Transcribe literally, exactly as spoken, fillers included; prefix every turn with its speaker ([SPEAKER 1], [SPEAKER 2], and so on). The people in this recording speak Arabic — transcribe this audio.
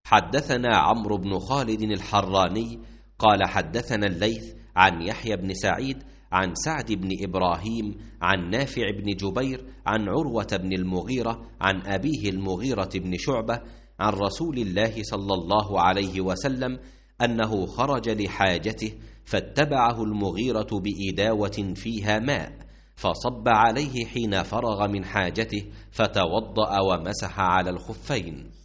[SPEAKER 1] حدثنا عمرو بن خالد الحراني قال حدثنا الليث عن يحيى بن سعيد عن سعد بن إبراهيم عن نافع بن جبير عن عروة بن المغيرة عن أبيه المغيرة بن شعبة عن رسول الله صلى الله عليه وسلم أنه خرج لحاجته فاتبعه المغيرة بإداوة فيها ماء فصب عليه حين فرغ من حاجته فتوضأ ومسح على الخفين.